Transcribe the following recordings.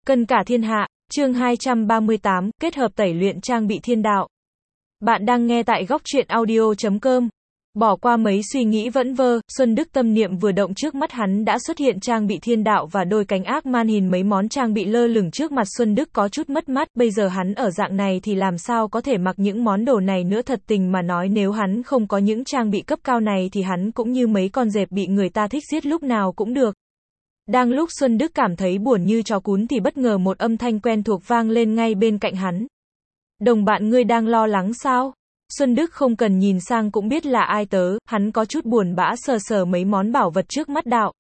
Cân cả thiên hạ, chương 238, kết hợp tẩy luyện trang bị thiên đạo. Bạn đang nghe tại góc truyện audio.com. Bỏ qua mấy suy nghĩ vẩn vơ, Xuân Đức tâm niệm vừa động, trước mắt hắn đã xuất hiện trang bị thiên đạo và đôi cánh ác man hình. Mấy món trang bị lơ lửng trước mặt Xuân Đức có chút mất mát, bây giờ hắn ở dạng này thì làm sao có thể mặc những món đồ này nữa. Thật tình mà nói, nếu hắn không có những trang bị cấp cao này thì hắn cũng như mấy con dẹp bị người ta thích giết lúc nào cũng được. Đang lúc Xuân Đức cảm thấy buồn như chó cún thì bất ngờ một âm thanh quen thuộc vang lên ngay bên cạnh hắn. Đồng bạn, ngươi đang lo lắng sao? Xuân Đức không cần nhìn sang cũng biết là ai tớ, hắn có chút buồn bã sờ sờ mấy món bảo vật trước mắt đạo.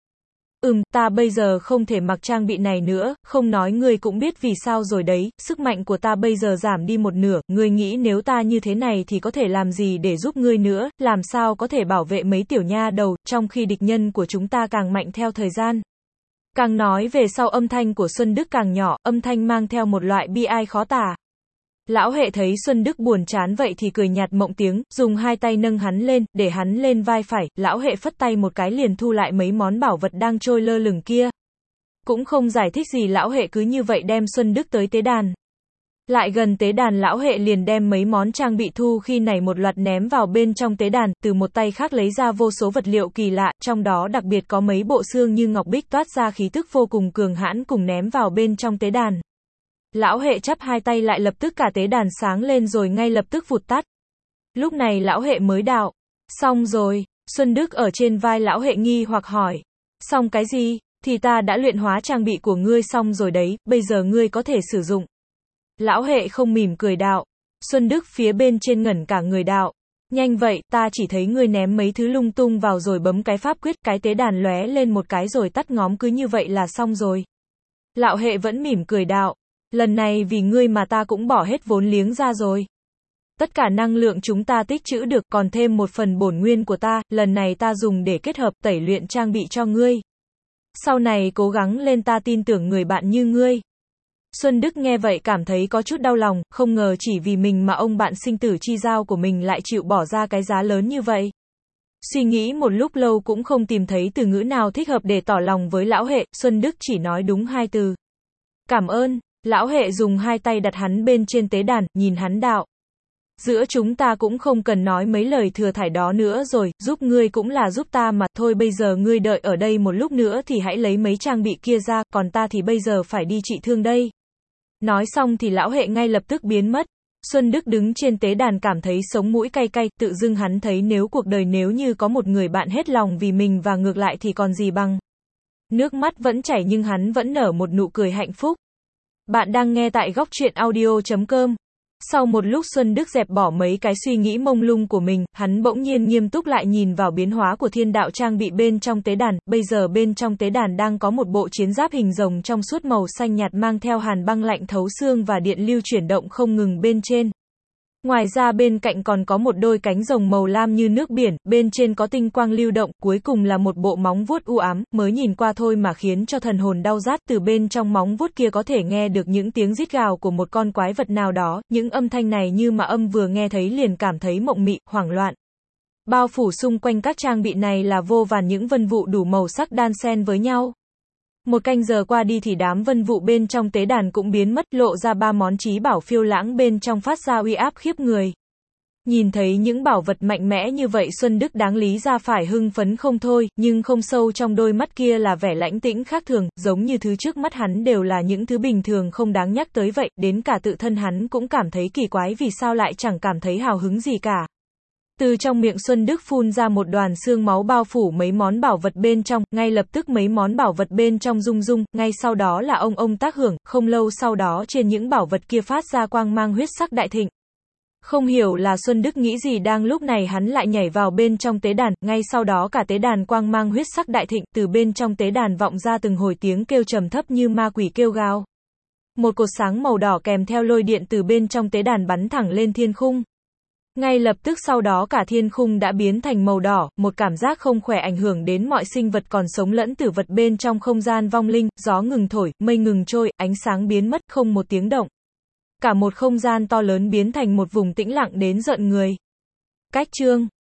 Ta bây giờ không thể mặc trang bị này nữa, không nói ngươi cũng biết vì sao rồi đấy, sức mạnh của ta bây giờ giảm đi một nửa, ngươi nghĩ nếu ta như thế này thì có thể làm gì để giúp ngươi nữa, làm sao có thể bảo vệ mấy tiểu nha đầu, trong khi địch nhân của chúng ta càng mạnh theo thời gian. Càng nói về sau âm thanh của Xuân Đức càng nhỏ, âm thanh mang theo một loại bi ai khó tả. Lão Hệ thấy Xuân Đức buồn chán vậy thì cười nhạt mộng tiếng, dùng hai tay nâng hắn lên, để hắn lên vai phải, Lão Hệ phất tay một cái liền thu lại mấy món bảo vật đang trôi lơ lửng kia. Cũng không giải thích gì, Lão Hệ cứ như vậy đem Xuân Đức tới tế đàn. Lại gần tế đàn, Lão Hệ liền đem mấy món trang bị thu khi này một loạt ném vào bên trong tế đàn, từ một tay khác lấy ra vô số vật liệu kỳ lạ, trong đó đặc biệt có mấy bộ xương như ngọc bích toát ra khí tức vô cùng cường hãn cùng ném vào bên trong tế đàn. Lão Hệ chắp hai tay lại, lập tức cả tế đàn sáng lên rồi ngay lập tức vụt tắt. Lúc này Lão Hệ mới đạo. Xong rồi. Xuân Đức ở trên vai Lão Hệ nghi hoặc hỏi. Xong cái gì? Thì ta đã luyện hóa trang bị của ngươi xong rồi đấy, bây giờ ngươi có thể sử dụng. Lão Hệ không mỉm cười đạo. Xuân Đức phía bên trên ngẩn cả người đạo. Nhanh vậy, ta chỉ thấy ngươi ném mấy thứ lung tung vào rồi bấm cái pháp quyết, cái tế đàn lóe lên một cái rồi tắt ngóm, cứ như vậy là xong rồi. Lão Hệ vẫn mỉm cười đạo. Lần này vì ngươi mà ta cũng bỏ hết vốn liếng ra rồi. Tất cả năng lượng chúng ta tích trữ được, còn thêm một phần bổn nguyên của ta, lần này ta dùng để kết hợp tẩy luyện trang bị cho ngươi. Sau này cố gắng lên, ta tin tưởng người bạn như ngươi. Xuân Đức nghe vậy cảm thấy có chút đau lòng, không ngờ chỉ vì mình mà ông bạn sinh tử chi giao của mình lại chịu bỏ ra cái giá lớn như vậy. Suy nghĩ một lúc lâu cũng không tìm thấy từ ngữ nào thích hợp để tỏ lòng với Lão Hệ, Xuân Đức chỉ nói đúng hai từ. Cảm ơn. Lão Hệ dùng hai tay đặt hắn bên trên tế đàn, nhìn hắn đạo. Giữa chúng ta cũng không cần nói mấy lời thừa thải đó nữa rồi, giúp ngươi cũng là giúp ta mà, thôi bây giờ ngươi đợi ở đây một lúc nữa thì hãy lấy mấy trang bị kia ra, còn ta thì bây giờ phải đi trị thương đây. Nói xong thì Lão Hệ ngay lập tức biến mất. Xuân Đức đứng trên tế đàn cảm thấy sống mũi cay cay, tự dưng hắn thấy nếu cuộc đời nếu như có một người bạn hết lòng vì mình và ngược lại thì còn gì bằng. Nước mắt vẫn chảy nhưng hắn vẫn nở một nụ cười hạnh phúc. Bạn đang nghe tại góc truyện audio.com. Sau một lúc Xuân Đức dẹp bỏ mấy cái suy nghĩ mông lung của mình, hắn bỗng nhiên nghiêm túc lại nhìn vào biến hóa của thiên đạo trang bị bên trong tế đàn. Bây giờ bên trong tế đàn đang có một bộ chiến giáp hình rồng trong suốt màu xanh nhạt mang theo hàn băng lạnh thấu xương và điện lưu chuyển động không ngừng bên trên. Ngoài ra bên cạnh còn có một đôi cánh rồng màu lam như nước biển, bên trên có tinh quang lưu động, cuối cùng là một bộ móng vuốt u ám, mới nhìn qua thôi mà khiến cho thần hồn đau rát, từ bên trong móng vuốt kia có thể nghe được những tiếng rít gào của một con quái vật nào đó, những âm thanh này như mà âm vừa nghe thấy liền cảm thấy mộng mị, hoảng loạn. Bao phủ xung quanh các trang bị này là vô vàn những vân vụ đủ màu sắc đan xen với nhau. Một canh giờ qua đi thì đám vân vụ bên trong tế đàn cũng biến mất, lộ ra ba món chí bảo phiêu lãng bên trong phát ra uy áp khiếp người. Nhìn thấy những bảo vật mạnh mẽ như vậy, Xuân Đức đáng lý ra phải hưng phấn không thôi, nhưng không sâu trong đôi mắt kia là vẻ lãnh tĩnh khác thường, giống như thứ trước mắt hắn đều là những thứ bình thường không đáng nhắc tới vậy, đến cả tự thân hắn cũng cảm thấy kỳ quái vì sao lại chẳng cảm thấy hào hứng gì cả. Từ trong miệng Xuân Đức phun ra một đoàn xương máu bao phủ mấy món bảo vật bên trong, ngay lập tức mấy món bảo vật bên trong rung rung, ngay sau đó là ông tác hưởng, không lâu sau đó trên những bảo vật kia phát ra quang mang huyết sắc đại thịnh. Không hiểu là Xuân Đức nghĩ gì, đang lúc này hắn lại nhảy vào bên trong tế đàn, ngay sau đó cả tế đàn quang mang huyết sắc đại thịnh, từ bên trong tế đàn vọng ra từng hồi tiếng kêu trầm thấp như ma quỷ kêu gào. Một cột sáng màu đỏ kèm theo lôi điện từ bên trong tế đàn bắn thẳng lên thiên khung. Ngay lập tức sau đó cả thiên khung đã biến thành màu đỏ, một cảm giác không khỏe ảnh hưởng đến mọi sinh vật còn sống lẫn tử vật bên trong không gian vong linh, gió ngừng thổi, mây ngừng trôi, ánh sáng biến mất, không một tiếng động. Cả một không gian to lớn biến thành một vùng tĩnh lặng đến rợn người. Cách chương